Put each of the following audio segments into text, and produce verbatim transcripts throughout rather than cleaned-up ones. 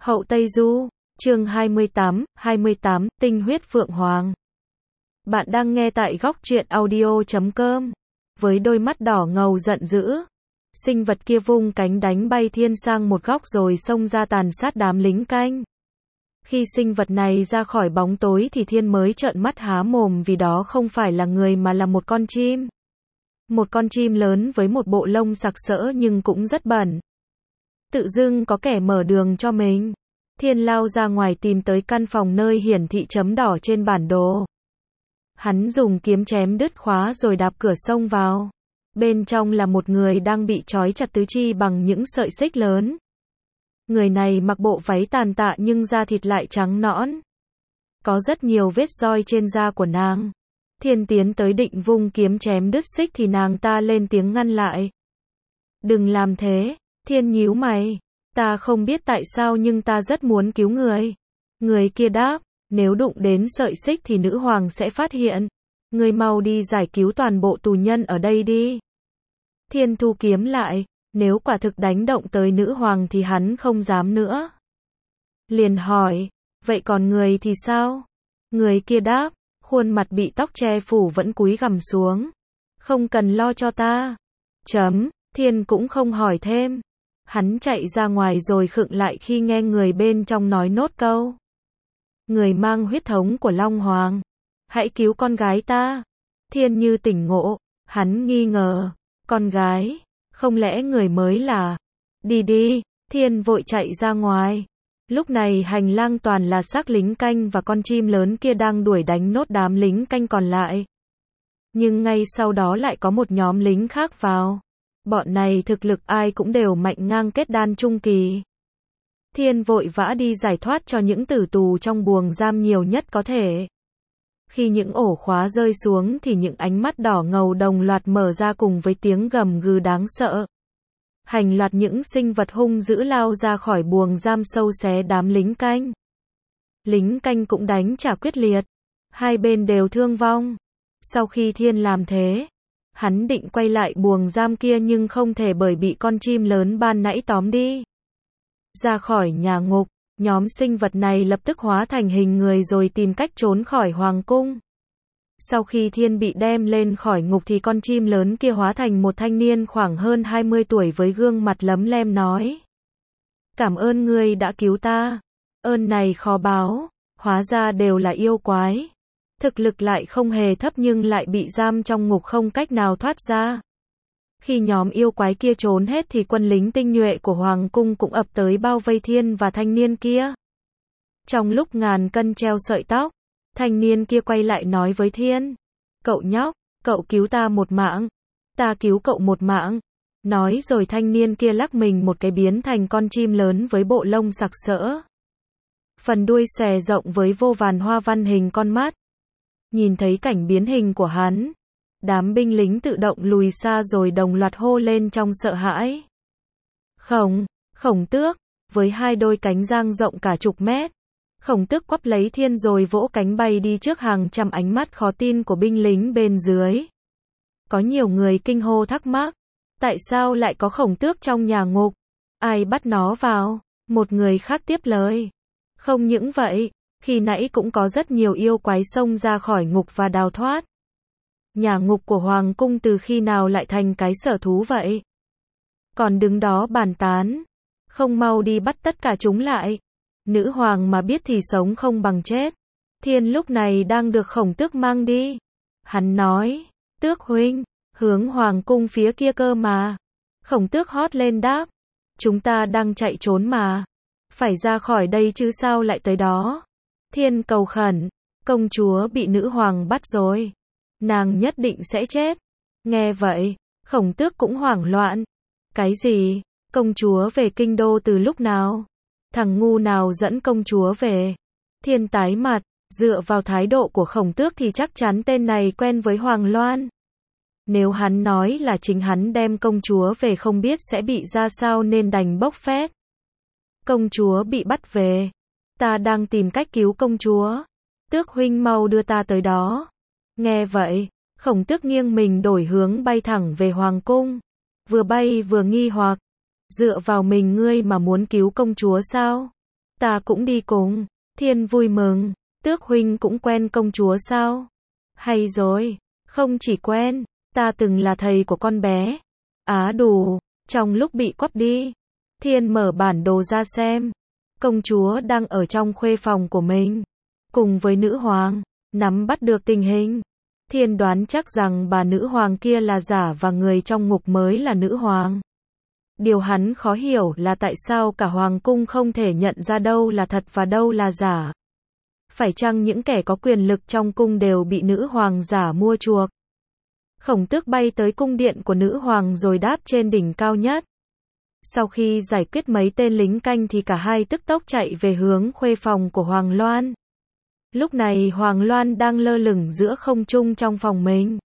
Hậu Tây Du, chương hai mươi tám, hai mươi tám, tinh huyết Phượng Hoàng. Bạn đang nghe tại góc truyện audio chấm com. Với đôi mắt đỏ ngầu giận dữ, sinh vật kia vung cánh đánh bay Thiên sang một góc rồi xông ra tàn sát đám lính canh. Khi sinh vật này ra khỏi bóng tối thì Thiên mới trợn mắt há mồm vì đó không phải là người mà là một con chim. Một con chim lớn với một bộ lông sặc sỡ nhưng cũng rất bẩn. Tự dưng có kẻ mở đường cho mình. Thiên lao ra ngoài tìm tới căn phòng nơi hiển thị chấm đỏ trên bản đồ. Hắn dùng kiếm chém đứt khóa rồi đạp cửa xông vào. Bên trong là một người đang bị trói chặt tứ chi bằng những sợi xích lớn. Người này mặc bộ váy tàn tạ nhưng da thịt lại trắng nõn. Có rất nhiều vết roi trên da của nàng. Thiên tiến tới định vung kiếm chém đứt xích thì nàng ta lên tiếng ngăn lại. Đừng làm thế. Thiên nhíu mày. Ta không biết tại sao nhưng ta rất muốn cứu người. Người kia đáp, nếu đụng đến sợi xích thì nữ hoàng sẽ phát hiện. Người mau đi giải cứu toàn bộ tù nhân ở đây đi. Thiên thu kiếm lại, nếu quả thực đánh động tới nữ hoàng thì hắn không dám nữa. Liền hỏi, vậy còn người thì sao? Người kia đáp, khuôn mặt bị tóc che phủ vẫn cúi gằm xuống. Không cần lo cho ta. Chấm, Thiên cũng không hỏi thêm. Hắn chạy ra ngoài rồi khựng lại khi nghe người bên trong nói nốt câu. Người mang huyết thống của Long Hoàng. Hãy cứu con gái ta. Thiên như tỉnh ngộ. Hắn nghi ngờ. Con gái. Không lẽ người mới là. Đi đi. Thiên vội chạy ra ngoài. Lúc này hành lang toàn là xác lính canh và con chim lớn kia đang đuổi đánh nốt đám lính canh còn lại. Nhưng ngay sau đó lại có một nhóm lính khác vào. Bọn này thực lực ai cũng đều mạnh ngang kết đan trung kỳ. Thiên vội vã đi giải thoát cho những tử tù trong buồng giam nhiều nhất có thể. Khi những ổ khóa rơi xuống thì những ánh mắt đỏ ngầu đồng loạt mở ra cùng với tiếng gầm gừ đáng sợ. Hành loạt những sinh vật hung dữ lao ra khỏi buồng giam sâu xé đám lính canh. Lính canh cũng đánh trả quyết liệt. Hai bên đều thương vong. Sau khi Thiên làm thế, hắn định quay lại buồng giam kia nhưng không thể bởi bị con chim lớn ban nãy tóm đi. Ra khỏi nhà ngục, nhóm sinh vật này lập tức hóa thành hình người rồi tìm cách trốn khỏi hoàng cung. Sau khi Thiên bị đem lên khỏi ngục thì con chim lớn kia hóa thành một thanh niên khoảng hơn hai mươi tuổi với gương mặt lấm lem nói. Cảm ơn ngươi đã cứu ta. Ơn này khó báo, hóa ra đều là yêu quái. Thực lực lại không hề thấp nhưng lại bị giam trong ngục không cách nào thoát ra. Khi nhóm yêu quái kia trốn hết thì quân lính tinh nhuệ của hoàng cung cũng ập tới bao vây Thiên và thanh niên kia. Trong lúc ngàn cân treo sợi tóc, thanh niên kia quay lại nói với Thiên. Cậu nhóc, cậu cứu ta một mạng. Ta cứu cậu một mạng. Nói rồi thanh niên kia lắc mình một cái biến thành con chim lớn với bộ lông sặc sỡ. Phần đuôi xòe rộng với vô vàn hoa văn hình con mắt. Nhìn thấy cảnh biến hình của hắn, đám binh lính tự động lùi xa rồi đồng loạt hô lên trong sợ hãi. Khổng, khổng tước, với hai đôi cánh dang rộng cả chục mét. Khổng tước quắp lấy Thiên rồi vỗ cánh bay đi trước hàng trăm ánh mắt khó tin của binh lính bên dưới. Có nhiều người kinh hô thắc mắc, tại sao lại có khổng tước trong nhà ngục? Ai bắt nó vào? Một người khác tiếp lời. Không những vậy, khi nãy cũng có rất nhiều yêu quái xông ra khỏi ngục và đào thoát. Nhà ngục của hoàng cung từ khi nào lại thành cái sở thú vậy? Còn đứng đó bàn tán. Không mau đi bắt tất cả chúng lại. Nữ hoàng mà biết thì sống không bằng chết. Thiên lúc này đang được khổng tước mang đi. Hắn nói, tước huynh, hướng hoàng cung phía kia cơ mà. Khổng tước hót lên đáp. Chúng ta đang chạy trốn mà. Phải ra khỏi đây chứ sao lại tới đó. Thiên cầu khẩn, công chúa bị nữ hoàng bắt rồi. Nàng nhất định sẽ chết. Nghe vậy, khổng tước cũng hoảng loạn. Cái gì? Công chúa về kinh đô từ lúc nào? Thằng ngu nào dẫn công chúa về? Thiên tái mặt, dựa vào thái độ của khổng tước thì chắc chắn tên này quen với Hoàng Loan. Nếu hắn nói là chính hắn đem công chúa về không biết sẽ bị ra sao nên đành bốc phét. Công chúa bị bắt về. Ta đang tìm cách cứu công chúa. Tước huynh mau đưa ta tới đó. Nghe vậy, khổng tước nghiêng mình đổi hướng bay thẳng về hoàng cung. Vừa bay vừa nghi hoặc. Dựa vào mình ngươi mà muốn cứu công chúa sao? Ta cũng đi cùng. Thiên vui mừng, Tước huynh cũng quen công chúa sao? Hay rồi, không chỉ quen, ta từng là thầy của con bé. Á đủ, trong lúc bị quắp đi, Thiên mở bản đồ ra xem. Công chúa đang ở trong khuê phòng của mình, cùng với nữ hoàng, nắm bắt được tình hình. Thiên đoán chắc rằng bà nữ hoàng kia là giả và người trong ngục mới là nữ hoàng. Điều hắn khó hiểu là tại sao cả hoàng cung không thể nhận ra đâu là thật và đâu là giả. Phải chăng những kẻ có quyền lực trong cung đều bị nữ hoàng giả mua chuộc? Khổng Tước bay tới cung điện của nữ hoàng rồi đáp trên đỉnh cao nhất. Sau khi giải quyết mấy tên lính canh thì cả hai tức tốc chạy về hướng khuê phòng của Hoàng Loan. Lúc này Hoàng Loan đang lơ lửng giữa không trung trong phòng mình.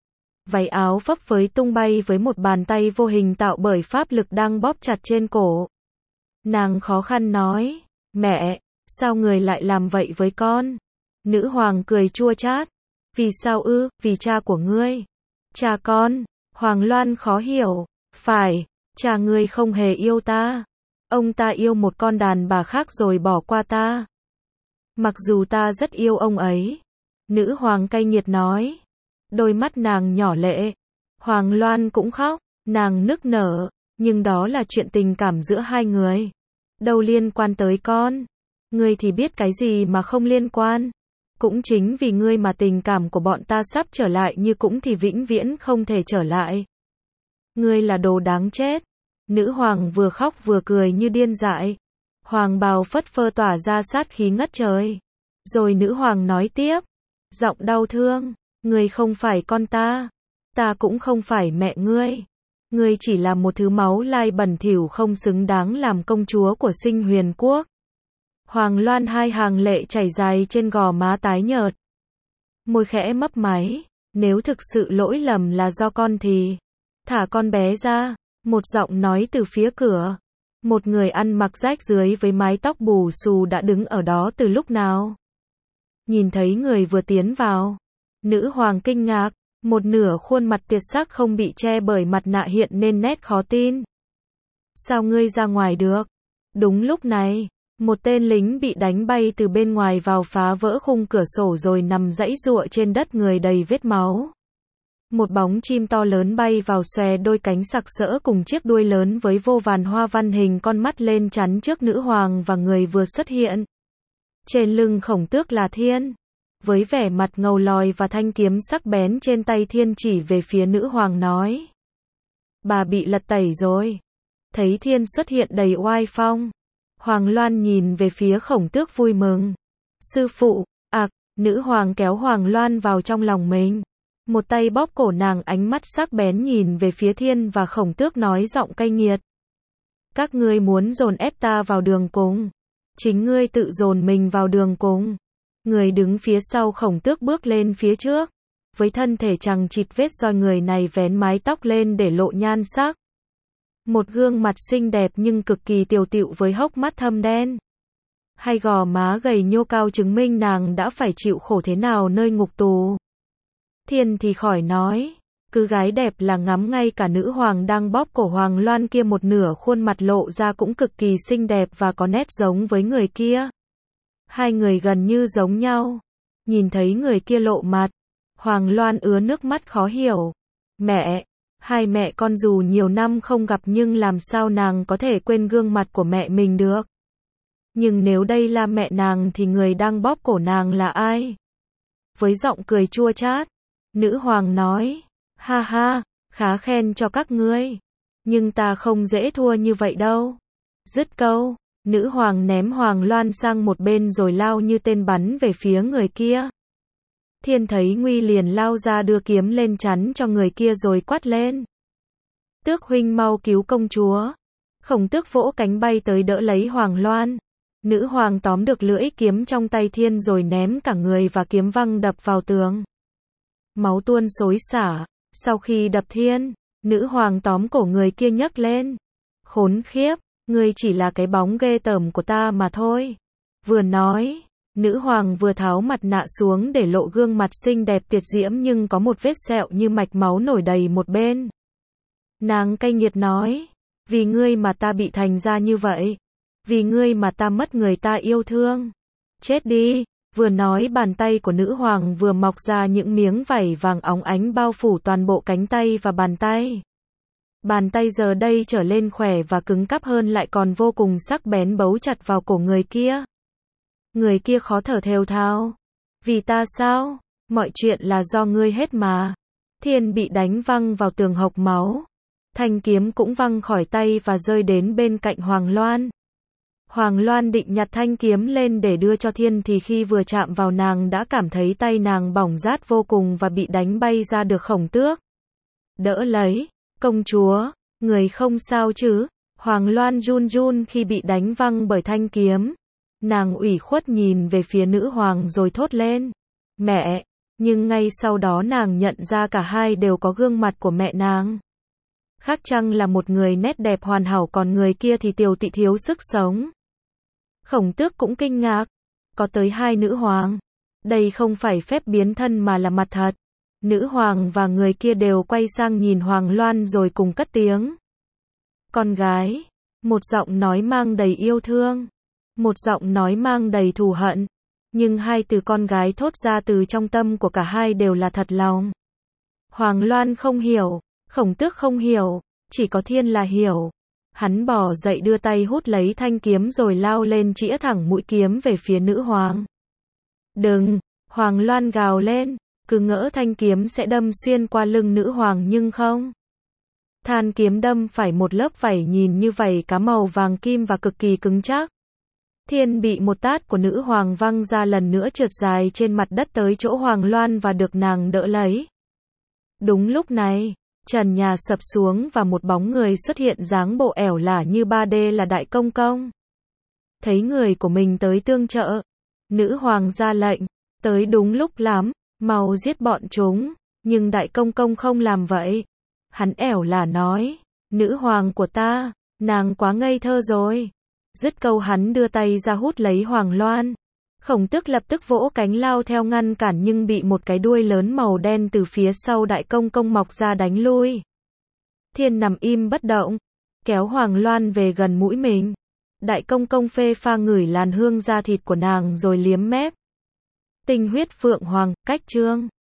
Váy áo phấp phới tung bay với một bàn tay vô hình tạo bởi pháp lực đang bóp chặt trên cổ. Nàng khó khăn nói, mẹ, sao người lại làm vậy với con? Nữ hoàng cười chua chát, vì sao ư, vì cha của ngươi. Cha con, Hoàng Loan khó hiểu, phải, cha ngươi không hề yêu ta. Ông ta yêu một con đàn bà khác rồi bỏ qua ta. Mặc dù ta rất yêu ông ấy. Nữ hoàng cay nghiệt nói. Đôi mắt nàng nhỏ lệ. Hoàng Loan cũng khóc, nàng nức nở, nhưng đó là chuyện tình cảm giữa hai người. Đâu liên quan tới con. Ngươi thì biết cái gì mà không liên quan. Cũng chính vì ngươi mà tình cảm của bọn ta sắp trở lại như cũng thì vĩnh viễn không thể trở lại. Ngươi là đồ đáng chết. Nữ hoàng vừa khóc vừa cười như điên dại. Hoàng bào phất phơ tỏa ra sát khí ngất trời. Rồi nữ hoàng nói tiếp, giọng đau thương, ngươi không phải con ta, ta cũng không phải mẹ ngươi. Ngươi chỉ là một thứ máu lai bẩn thỉu không xứng đáng làm công chúa của Sinh Huyền Quốc. Hoàng Loan hai hàng lệ chảy dài trên gò má tái nhợt. Môi khẽ mấp máy, nếu thực sự lỗi lầm là do con thì thả con bé ra. Một giọng nói từ phía cửa. Một người ăn mặc rách rưới với mái tóc bù xù đã đứng ở đó từ lúc nào. Nhìn thấy người vừa tiến vào, nữ hoàng kinh ngạc, một nửa khuôn mặt tiệt sắc không bị che bởi mặt nạ hiện nên nét khó tin. Sao ngươi ra ngoài được? Đúng lúc này, một tên lính bị đánh bay từ bên ngoài vào phá vỡ khung cửa sổ rồi nằm giãy giụa trên đất người đầy vết máu. Một bóng chim to lớn bay vào xòe đôi cánh sặc sỡ cùng chiếc đuôi lớn với vô vàn hoa văn hình con mắt lên chắn trước nữ hoàng và người vừa xuất hiện. Trên lưng Khổng Tước là Thiên. Với vẻ mặt ngầu lòi và thanh kiếm sắc bén trên tay Thiên chỉ về phía nữ hoàng nói. Bà bị lật tẩy rồi. Thấy Thiên xuất hiện đầy oai phong. Hoàng Loan nhìn về phía Khổng Tước vui mừng. Sư phụ, ạc, nữ hoàng kéo Hoàng Loan vào trong lòng mình. Một tay bóp cổ nàng, ánh mắt sắc bén nhìn về phía Thiên và Khổng Tước nói giọng cay nghiệt. Các ngươi muốn dồn ép ta vào đường cùng. Chính ngươi tự dồn mình vào đường cùng. Người đứng phía sau Khổng Tước bước lên phía trước. Với thân thể chằng chịt vết roi, người này vén mái tóc lên để lộ nhan sắc. Một gương mặt xinh đẹp nhưng cực kỳ tiều tịu với hốc mắt thâm đen. Hai gò má gầy nhô cao chứng minh nàng đã phải chịu khổ thế nào nơi ngục tù. Thiên thì khỏi nói, cứ gái đẹp là ngắm, ngay cả nữ hoàng đang bóp cổ Hoàng Loan kia một nửa khuôn mặt lộ ra cũng cực kỳ xinh đẹp và có nét giống với người kia. Hai người gần như giống nhau. Nhìn thấy người kia lộ mặt, Hoàng Loan ứa nước mắt khó hiểu. Mẹ, hai mẹ con dù nhiều năm không gặp nhưng làm sao nàng có thể quên gương mặt của mẹ mình được. Nhưng nếu đây là mẹ nàng thì người đang bóp cổ nàng là ai? Với giọng cười chua chát, nữ hoàng nói, ha ha, khá khen cho các ngươi. Nhưng ta không dễ thua như vậy đâu. Dứt câu, nữ hoàng ném Hoàng Loan sang một bên rồi lao như tên bắn về phía người kia. Thiên thấy nguy liền lao ra đưa kiếm lên chắn cho người kia rồi quát lên. Tước huynh mau cứu công chúa. Khổng Tước vỗ cánh bay tới đỡ lấy Hoàng Loan. Nữ hoàng tóm được lưỡi kiếm trong tay Thiên rồi ném cả người và kiếm văng đập vào tường. Máu tuôn xối xả. Sau khi đập Thiên, nữ hoàng tóm cổ người kia nhấc lên. Khốn khiếp, ngươi chỉ là cái bóng ghê tởm của ta mà thôi. Vừa nói, nữ hoàng vừa tháo mặt nạ xuống để lộ gương mặt xinh đẹp tuyệt diễm nhưng có một vết sẹo như mạch máu nổi đầy một bên. Nàng cay nghiệt nói, vì ngươi mà ta bị thành ra như vậy. Vì ngươi mà ta mất người ta yêu thương. Chết đi. Vừa nói bàn tay của nữ hoàng vừa mọc ra những miếng vảy vàng óng ánh bao phủ toàn bộ cánh tay và bàn tay. Bàn tay giờ đây trở lên khỏe và cứng cáp hơn lại còn vô cùng sắc bén bấu chặt vào cổ người kia. Người kia khó thở thều thào. Vì ta sao? Mọi chuyện là do ngươi hết mà. Thiên bị đánh văng vào tường hộc máu. Thanh kiếm cũng văng khỏi tay và rơi đến bên cạnh Hoàng Loan. Hoàng Loan định nhặt thanh kiếm lên để đưa cho Thiên thì khi vừa chạm vào nàng đã cảm thấy tay nàng bỏng rát vô cùng và bị đánh bay ra được Khổng Tước. Đỡ lấy, công chúa, người không sao chứ? Hoàng Loan run run khi bị đánh văng bởi thanh kiếm. Nàng ủy khuất nhìn về phía nữ hoàng rồi thốt lên. Mẹ! Nhưng ngay sau đó nàng nhận ra cả hai đều có gương mặt của mẹ nàng. Khác chăng là một người nét đẹp hoàn hảo còn người kia thì tiều tụy thiếu sức sống. Khổng Tước cũng kinh ngạc. Có tới hai nữ hoàng. Đây không phải phép biến thân mà là mặt thật. Nữ hoàng và người kia đều quay sang nhìn Hoàng Loan rồi cùng cất tiếng. Con gái. Một giọng nói mang đầy yêu thương. Một giọng nói mang đầy thù hận. Nhưng hai từ con gái thốt ra từ trong tâm của cả hai đều là thật lòng. Hoàng Loan không hiểu. Khổng Tước không hiểu. Chỉ có Thiên là hiểu. Hắn bò dậy đưa tay hút lấy thanh kiếm rồi lao lên chĩa thẳng mũi kiếm về phía nữ hoàng. Đừng! Hoàng Loan gào lên. Cứ ngỡ thanh kiếm sẽ đâm xuyên qua lưng nữ hoàng nhưng không. Than kiếm đâm phải một lớp vảy nhìn như vảy cá màu vàng kim và cực kỳ cứng chắc. Thiên bị một tát của nữ hoàng văng ra lần nữa trượt dài trên mặt đất tới chỗ Hoàng Loan và được nàng đỡ lấy. Đúng lúc này, trần nhà sập xuống và một bóng người xuất hiện dáng bộ ẻo lả như ba D là Đại Công Công. Thấy người của mình tới tương trợ, nữ hoàng ra lệnh, tới đúng lúc lắm, mau giết bọn chúng, nhưng Đại Công Công không làm vậy. Hắn ẻo lả nói, nữ hoàng của ta, nàng quá ngây thơ rồi. Dứt câu hắn đưa tay ra hút lấy Hoàng Loan. Khổng Tước lập tức vỗ cánh lao theo ngăn cản nhưng bị một cái đuôi lớn màu đen từ phía sau Đại Công Công mọc ra đánh lui. Thiên nằm im bất động, kéo Hoàng Loan về gần mũi mình. Đại Công Công phê pha ngửi làn hương da thịt của nàng rồi liếm mép. Tinh huyết phượng hoàng, cách chương.